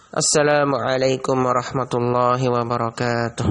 Assalamualaikum warahmatullahi wabarakatuh.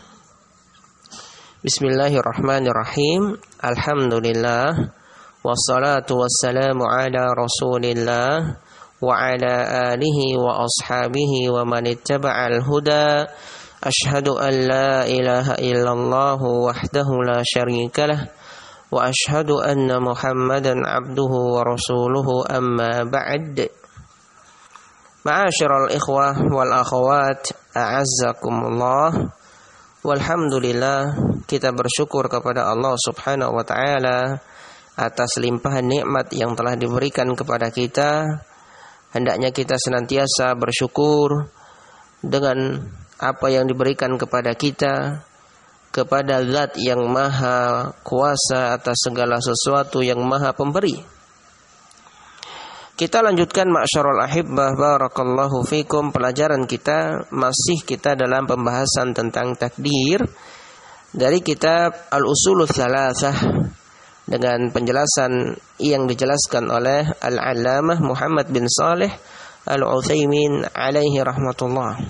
Bismillahirrahmanirrahim. Alhamdulillah. Wassalatu wassalamu ala rasulillah wa ala alihi wa ashabihi wa man ittaba'al huda. Ashhadu an la ilaha illallah wahdahu la syarika lah wa ashhadu anna Muhammadan abduhu wa rasuluhu, amma ba'd. Ma'asyiral ikhwah wal akhawat, a'azzakumullah. Walhamdulillah, kita bersyukur kepada Allah Subhanahu wa taala atas limpahan nikmat yang telah diberikan kepada kita. Hendaknya kita senantiasa bersyukur dengan apa yang diberikan kepada kita, kepada Zat yang maha kuasa atas segala sesuatu, yang maha pemberi. Kita lanjutkan ma'syarul ahibbah, barakallahu fikum. Pelajaran kita dalam pembahasan tentang takdir dari kitab Al-Usulul Tsalatsah dengan penjelasan yang dijelaskan oleh Al-Allamah Muhammad bin Shalih Al-Utsaimin alaihi rahmatullah.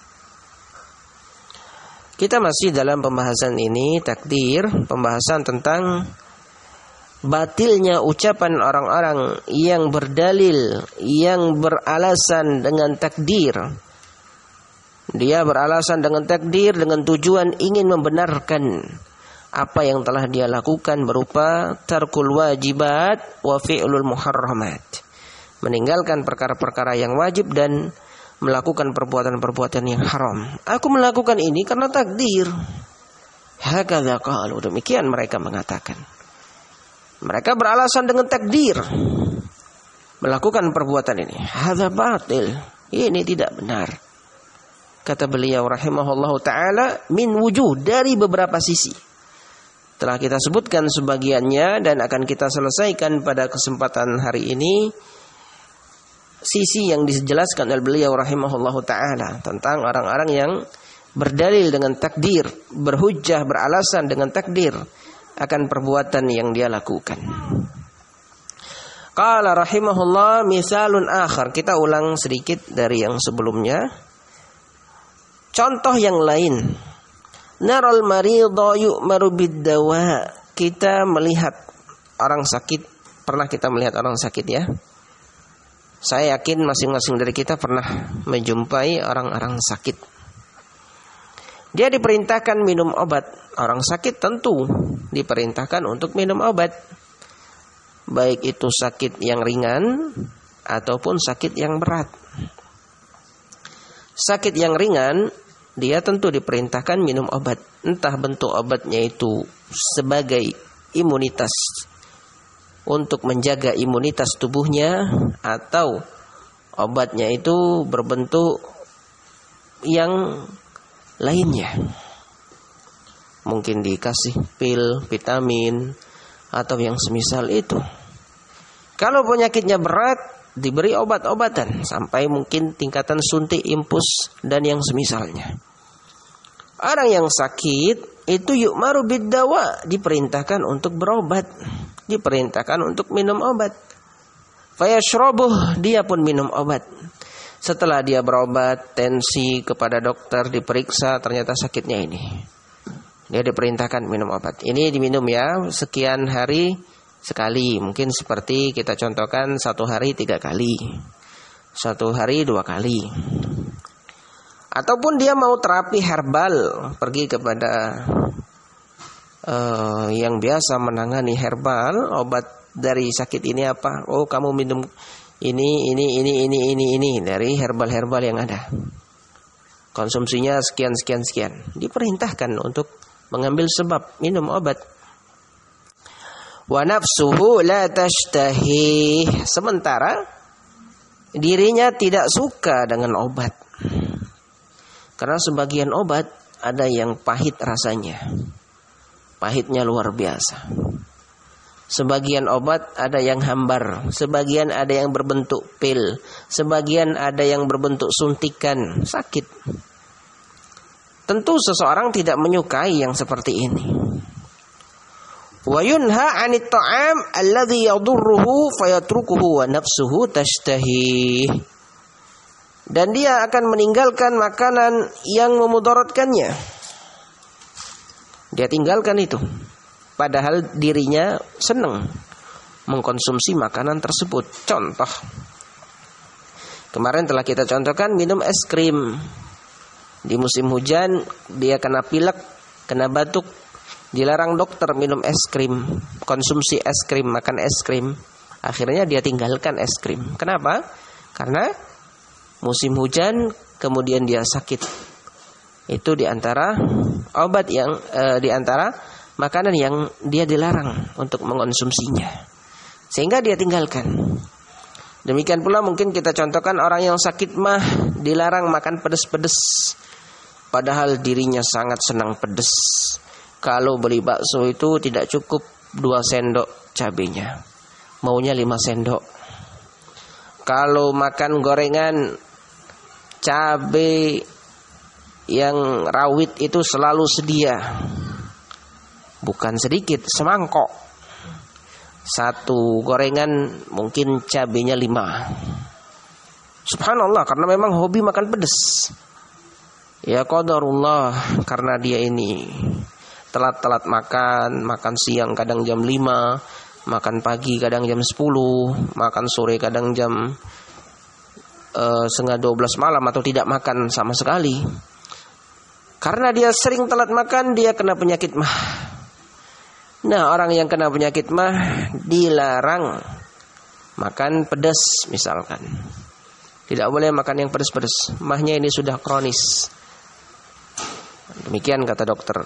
Kita masih dalam pembahasan ini, takdir, pembahasan tentang batilnya ucapan orang-orang yang berdalil, yang beralasan dengan takdir. Dia beralasan dengan takdir dengan tujuan ingin membenarkan apa yang telah dia lakukan berupa tarkul wajibat wa fi'lul muharramat, meninggalkan perkara-perkara yang wajib dan melakukan perbuatan-perbuatan yang haram. Aku melakukan ini karena takdir. Hakadza qalu, demikian mereka mengatakan. Mereka beralasan dengan takdir melakukan perbuatan ini. Hadza batil, ini tidak benar. Kata beliau rahimahullahu taala, min wujuh, dari beberapa sisi. Telah kita sebutkan sebagiannya dan akan kita selesaikan pada kesempatan hari ini. Sisi yang dijelaskan oleh beliau rahimahullahu taala tentang orang-orang yang berdalil dengan takdir, berhujjah, beralasan dengan takdir akan perbuatan yang dia lakukan. Qala rahimahullah, misalun akhar. Kita ulang sedikit dari yang sebelumnya. Contoh yang lain. Naral maridha yu'maru bid-dawa. Kita melihat orang sakit. Pernah kita melihat orang sakit, ya? Saya yakin masing-masing dari kita pernah menjumpai orang-orang sakit. Dia diperintahkan minum obat. Orang sakit tentu diperintahkan untuk minum obat, baik itu sakit yang ringan ataupun sakit yang berat. Sakit yang ringan, dia tentu diperintahkan minum obat. Entah bentuk obatnya itu sebagai imunitas, untuk menjaga imunitas tubuhnya, atau obatnya itu berbentuk yang lainnya. Mungkin dikasih pil, vitamin, atau yang semisal itu. Kalau penyakitnya berat, diberi obat-obatan sampai mungkin tingkatan suntik, impus, dan yang semisalnya. Orang yang sakit itu yu'maru bid-dawa, diperintahkan untuk berobat, diperintahkan untuk minum obat. Fayashrabuh, dia pun minum obat. Setelah dia berobat, tensi kepada dokter, diperiksa, ternyata sakitnya ini. Dia diperintahkan minum obat. Ini diminum ya, sekian hari sekali. Mungkin seperti kita contohkan 1 hari 3 kali, 1 hari 2 kali. Ataupun dia mau terapi herbal, pergi kepada yang biasa menangani herbal. Obat dari sakit ini apa? Oh, kamu minum ini dari herbal-herbal yang ada. Konsumsinya sekian. Diperintahkan untuk mengambil sebab minum obat. Wa nafsuhu la tashtahi, sementara dirinya tidak suka dengan obat. Karena sebagian obat ada yang pahit rasanya. Pahitnya luar biasa. Sebagian obat ada yang hambar, sebagian ada yang berbentuk pil, sebagian ada yang berbentuk suntikan, sakit. Tentu seseorang tidak menyukai yang seperti ini. Wa yunha 'anit ta'am alladhi yadurruhu fayatrukuhu wa nafsuhu tashtahi. dan dia akan meninggalkan makanan yang memudaratkannya. Dia tinggalkan itu, padahal dirinya senang mengkonsumsi makanan tersebut. Contoh, kemarin telah kita contohkan minum es krim. Di musim hujan dia kena pilek, kena batuk, dilarang dokter minum es krim, konsumsi es krim, makan es krim. Akhirnya dia tinggalkan es krim. Kenapa? Karena musim hujan, kemudian dia sakit. Itu diantara obat yang diantara makanan yang dia dilarang untuk mengkonsumsinya, sehingga dia tinggalkan. Demikian pula mungkin kita contohkan orang yang sakit mah dilarang makan pedas-pedas, padahal dirinya sangat senang pedas. Kalau beli bakso itu tidak cukup 2 sendok cabenya, maunya 5 sendok. Kalau makan gorengan, cabai yang rawit itu selalu sedia, bukan sedikit, semangkok. 1 gorengan mungkin cabenya 5. Subhanallah, karena memang hobi makan pedas. Ya qadarullah, karena dia ini telat-telat makan siang kadang jam 5, makan pagi kadang jam 10, makan sore kadang jam setengah 12 malam, atau tidak makan sama sekali. Karena dia sering telat makan, dia kena penyakit mah. Nah, orang yang kena penyakit mah dilarang makan pedas misalkan. Tidak boleh makan yang pedas-pedas. Mahnya ini sudah kronis. Demikian kata dokter.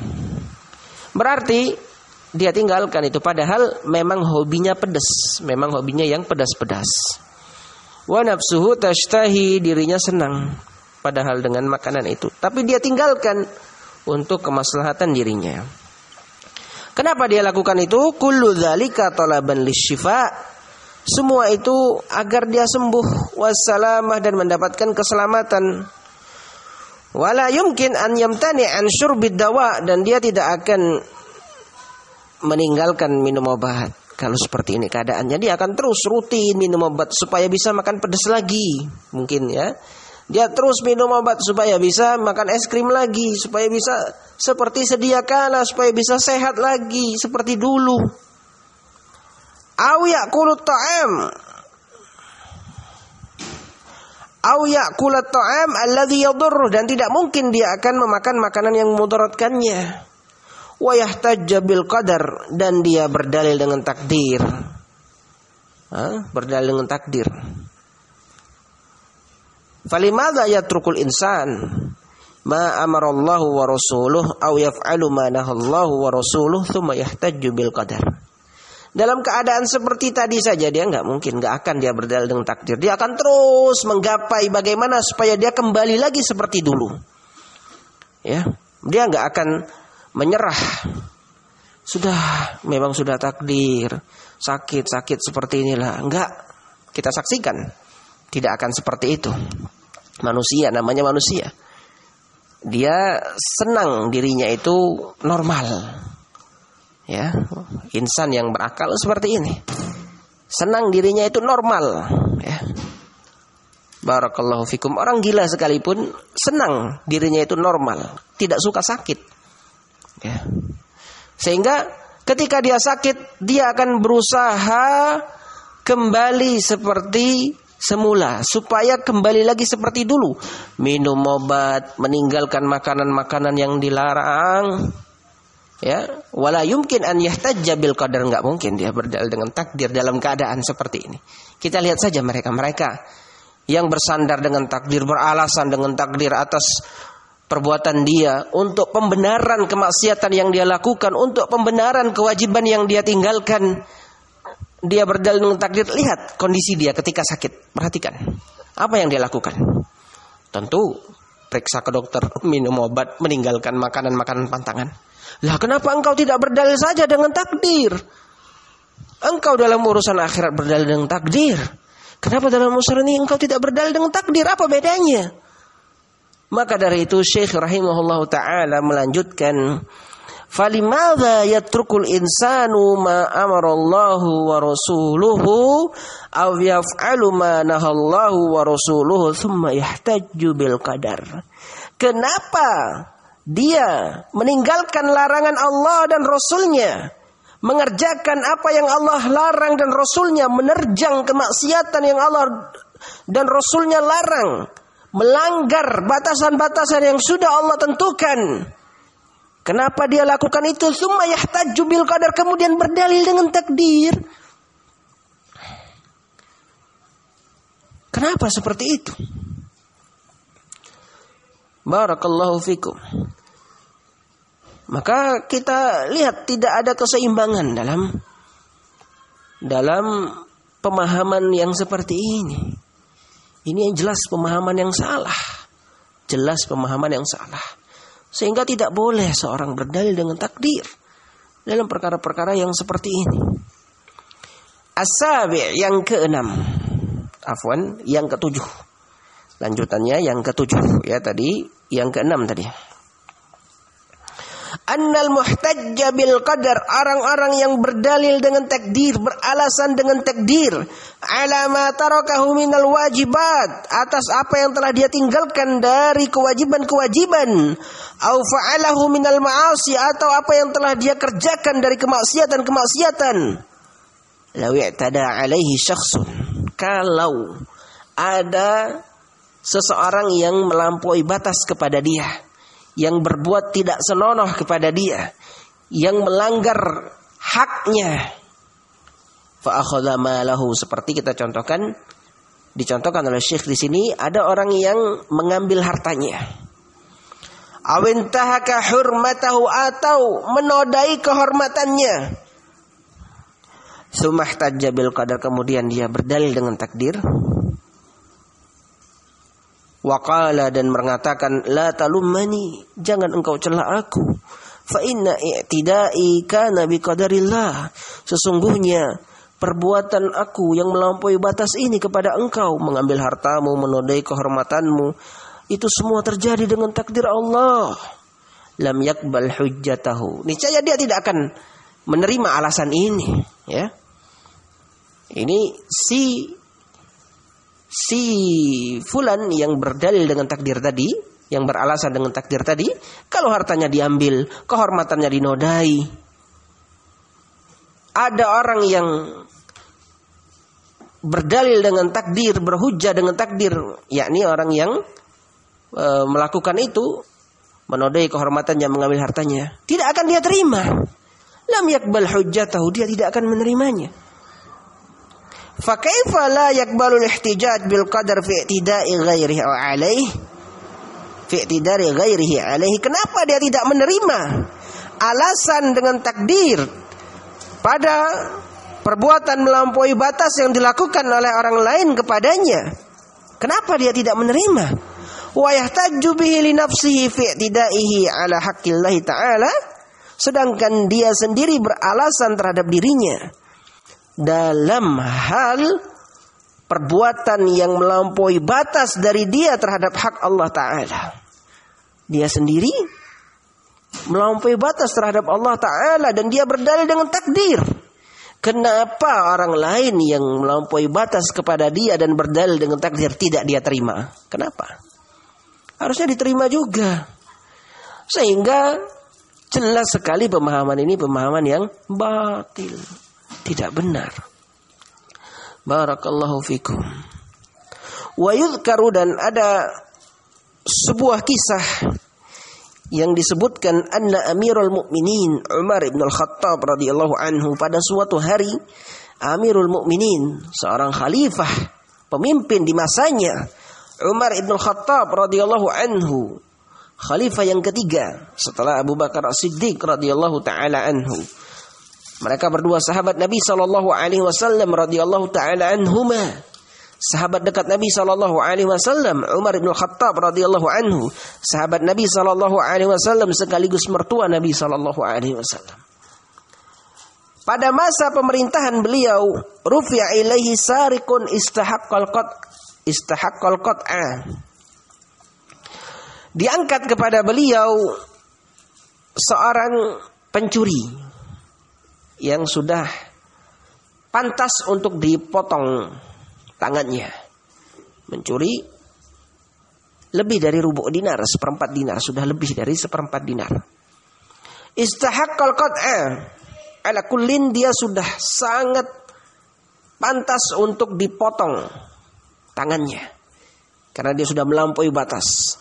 Berarti dia tinggalkan itu, padahal memang hobinya pedas, memang hobinya yang pedas-pedas. Wa nafsuhu tashtahi, dirinya senang padahal dengan makanan itu, tapi dia tinggalkan untuk kemaslahatan dirinya. Kenapa dia lakukan itu? Kullu dzalika talaban lisyifa. Semua itu agar dia sembuh, wassalamah, dan mendapatkan keselamatan. Wala yumkin an yamtani an syurbid dawa, dan dia tidak akan meninggalkan minum obat. Kalau seperti ini keadaannya, dia akan terus rutin minum obat supaya bisa makan pedas lagi. Mungkin ya, dia terus minum obat supaya bisa makan es krim lagi, supaya bisa seperti sedia kala, supaya bisa sehat lagi seperti dulu. Aw ya'kulut ta'am, aw ya'kulut ta'am alladhi yadurru, dan tidak mungkin dia akan memakan makanan yang memudaratkannya. Wa yahtajja bil qadar, dan dia berdalil dengan takdir. Berdalil dengan takdir. Falimadza yatrukul insan ma amarallahu wa rasuluhu aw yaf'alu ma nahallahu wa rasuluhu thumma yahtajju bil qadar. Dalam keadaan seperti tadi saja dia enggak akan dia berdalil dengan takdir. Dia akan terus menggapai bagaimana supaya dia kembali lagi seperti dulu. Ya, dia enggak akan menyerah. Memang sudah takdir, sakit seperti inilah. Enggak, kita saksikan tidak akan seperti itu. Manusia, namanya manusia. Dia senang dirinya itu normal. Ya, insan yang berakal seperti ini. Senang dirinya itu normal, ya. Barakallahu fikum. Orang gila sekalipun senang dirinya itu normal, tidak suka sakit. Ya. Sehingga ketika dia sakit, dia akan berusaha kembali seperti semula, supaya kembali lagi seperti dulu. Minum obat, meninggalkan makanan-makanan yang dilarang. Ya, wala yumkin an yahtajja bil qadar, enggak mungkin dia berdalil dengan takdir dalam keadaan seperti ini. Kita lihat saja mereka yang bersandar dengan takdir, beralasan dengan takdir atas perbuatan dia, untuk pembenaran kemaksiatan yang dia lakukan, untuk pembenaran kewajiban yang dia tinggalkan. Dia berdalil dengan takdir. Lihat kondisi dia ketika sakit. Perhatikan apa yang dia lakukan. Tentu periksa ke dokter, minum obat, meninggalkan makanan-makanan pantangan. Lah, kenapa engkau tidak berdalil saja dengan takdir? Engkau dalam urusan akhirat berdalil dengan takdir. Kenapa dalam urusan ini engkau tidak berdalil dengan takdir? Apa bedanya? Maka dari itu Syekh rahimahullah ta'ala melanjutkan, Falimadza yatrukul insanu ma amarallahu wa rasuluhu aw yaf'alu ma nahallahu wa rasuluhu thumma yahtajju bil qadar. Kenapa dia meninggalkan larangan Allah dan Rasulnya, mengerjakan apa yang Allah larang dan Rasulnya, menerjang kemaksiatan yang Allah dan Rasulnya larang, melanggar batasan-batasan yang sudah Allah tentukan. Kenapa dia lakukan itu? Tsumma yahtajju bil qadar, kemudian berdalil dengan takdir. Kenapa seperti itu? Barakallahu fikum. Maka kita lihat tidak ada keseimbangan dalam pemahaman yang seperti ini. Ini yang jelas pemahaman yang salah. Jelas pemahaman yang salah. Sehingga tidak boleh seorang berdalil dengan takdir dalam perkara-perkara yang seperti ini. As-sabi' yang ke-6. Afwan, yang ke-7. Lanjutannya yang ke-7 ya tadi, yang ke-6 tadi. Annal muhtajja bil qadar, orang-orang yang berdalil dengan takdir, beralasan dengan takdir, ala ma tarakahu minal wajibat, atas apa yang telah dia tinggalkan dari kewajiban-kewajiban, au fa'alahu minal ma'asi, atau apa yang telah dia kerjakan dari kemaksiatan-kemaksiatan. Law i'tada alaihi syakhsun, kalau ada seseorang yang melampaui batas kepada dia, yang berbuat tidak senonoh kepada dia, yang melanggar haknya, fa akhadha malahu, seperti kita dicontohkan oleh Syekh di sini, ada orang yang mengambil hartanya, awintahaka hurmatahu, atau menodai kehormatannya, sumahtajja bil qadar, kemudian dia berdalil dengan takdir. Waqala, dan mengatakan, la talummani, jangan engkau cela aku, fa inna i'tida'i kana biqadarillah, sesungguhnya perbuatan aku yang melampaui batas ini kepada engkau, mengambil hartamu, menodai kehormatanmu, itu semua terjadi dengan takdir Allah. Lam yakbal hujjatahu, niscaya dia tidak akan menerima alasan ini, ya. Ini si fulan yang berdalil dengan takdir tadi, yang beralasan dengan takdir tadi, kalau hartanya diambil, kehormatannya dinodai. Ada orang yang berdalil dengan takdir, berhujjah dengan takdir, yakni orang yang melakukan itu, menodai kehormatannya, mengambil hartanya, tidak akan dia terima. Lam yakbal hujjatahu, dia tidak akan menerimanya. Fa kaifa la yaqbalu al-ihtijaj bil qadar fi i'tida'i ghairihi alaihi, fi i'tidari ghairihi alaihi, kenapa dia tidak menerima alasan dengan takdir pada perbuatan melampaui batas yang dilakukan oleh orang lain kepadanya? Kenapa dia tidak menerima? Wa yahtajju bihi li nafsihi fi i'tida'ihi ala haqqillahi ta'ala, sedangkan dia sendiri beralasan terhadap dirinya dalam hal perbuatan yang melampaui batas dari dia terhadap hak Allah Ta'ala. Dia sendiri melampaui batas terhadap Allah Ta'ala dan dia berdalil dengan takdir. Kenapa orang lain yang melampaui batas kepada dia dan berdalil dengan takdir tidak dia terima? Kenapa? Harusnya diterima juga. Sehingga jelas sekali pemahaman ini pemahaman yang batil, tidak benar. Barakallahu fikum. Wa yudhkaru, dan ada sebuah kisah yang disebutkan anna Amirul Mukminin Umar ibn al-Khattab radhiyallahu anhu, pada suatu hari Amirul Mukminin, seorang khalifah, pemimpin di masanya, Umar ibn al-Khattab radhiyallahu anhu, khalifah yang ketiga setelah Abu Bakar As-Siddiq radhiyallahu taala anhu. Mereka berdua sahabat Nabi sallallahu alaihi wasallam radhiyallahu taala anhuma. Sahabat dekat Nabi sallallahu alaihi wasallam, Umar bin Khattab radhiyallahu anhu, sahabat Nabi sallallahu alaihi wasallam sekaligus mertua Nabi sallallahu alaihi wasallam. Pada masa pemerintahan beliau, rufi'a ilaihi sariqun istahaqqal qat'a. Diangkat kepada beliau seorang pencuri yang sudah pantas untuk dipotong tangannya. Mencuri lebih dari rubu' dinar, seperempat dinar, sudah lebih dari seperempat dinar. Istahaqqal qat'a ala kullin, dia sudah sangat pantas untuk dipotong tangannya karena dia sudah melampaui batas.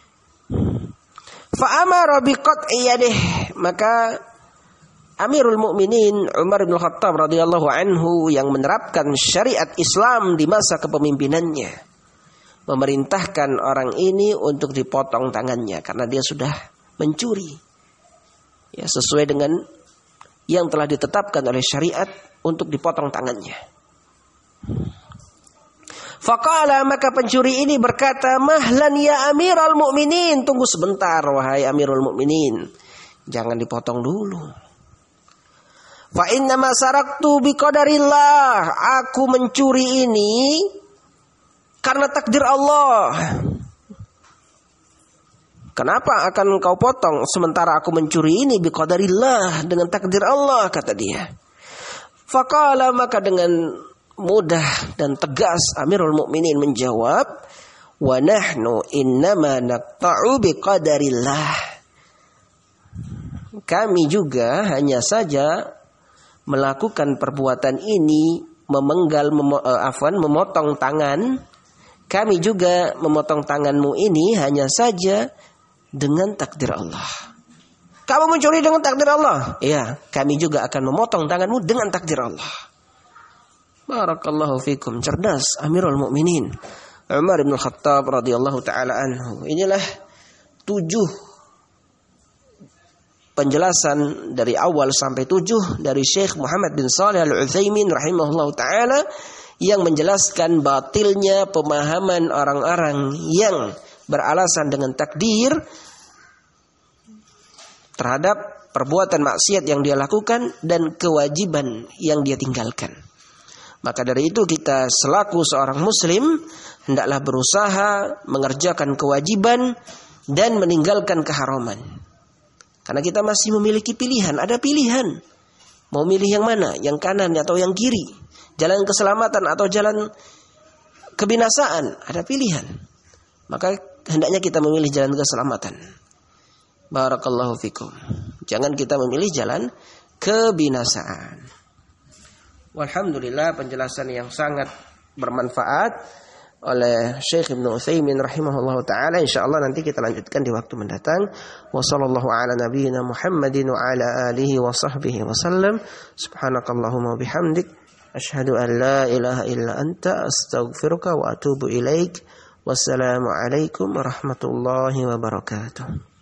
Fa amara bi qat'i yadihi, maka Amirul Mukminin Umar bin Khattab radhiyallahu anhu yang menerapkan syariat Islam di masa kepemimpinannya memerintahkan orang ini untuk dipotong tangannya karena dia sudah mencuri. Ya, sesuai dengan yang telah ditetapkan oleh syariat untuk dipotong tangannya. Faqala, maka pencuri ini berkata, mahlan ya Amirul Mukminin, tunggu sebentar wahai Amirul Mukminin, jangan dipotong dulu. Fa inna ma saraktu biqadarillah, aku mencuri ini karena takdir Allah. Kenapa akan kau potong sementara aku mencuri ini biqadarillah, dengan takdir Allah, kata dia. Faqala, maka dengan mudah dan tegas Amirul Mukminin menjawab, wa nahnu innama naqta'u biqadarillah. Kami juga hanya saja melakukan perbuatan ini, memotong tangan. Kami juga memotong tanganmu ini hanya saja dengan takdir Allah. Kamu mencuri dengan takdir Allah? Ya, kami juga akan memotong tanganmu dengan takdir Allah. Barakallahu fikum. Cerdas Amirul Mukminin Umar bin Khattab radhiyallahu taala anhu. Inilah 7 penjelasan dari awal sampai 7 dari Syekh Muhammad bin Shalih Al-Utsaimin rahimahullahu taala yang menjelaskan batilnya pemahaman orang-orang yang beralasan dengan takdir terhadap perbuatan maksiat yang dia lakukan dan kewajiban yang dia tinggalkan. Maka dari itu kita selaku seorang muslim hendaklah berusaha mengerjakan kewajiban dan meninggalkan keharaman. Karena kita masih memiliki pilihan, ada pilihan. Mau milih yang mana? Yang kanan atau yang kiri? Jalan keselamatan atau jalan kebinasaan? Ada pilihan. Maka hendaknya kita memilih jalan keselamatan. Barakallahu fikum. Jangan kita memilih jalan kebinasaan. Walhamdulillah, penjelasan yang sangat bermanfaat oleh Syekh Ibnu Utsaimin rahimahullahu taala. Insyaallah nanti kita lanjutkan di waktu mendatang. Wa sallallahu ala nabiyyina Muhammadin wa ala alihi wa sahbihi wa sallam. Subhanakallahumma bihamdik asyhadu an la ilaha illa anta astaghfiruka wa atubu ilaik. Wassalamu alaikum warahmatullahi wabarakatuh.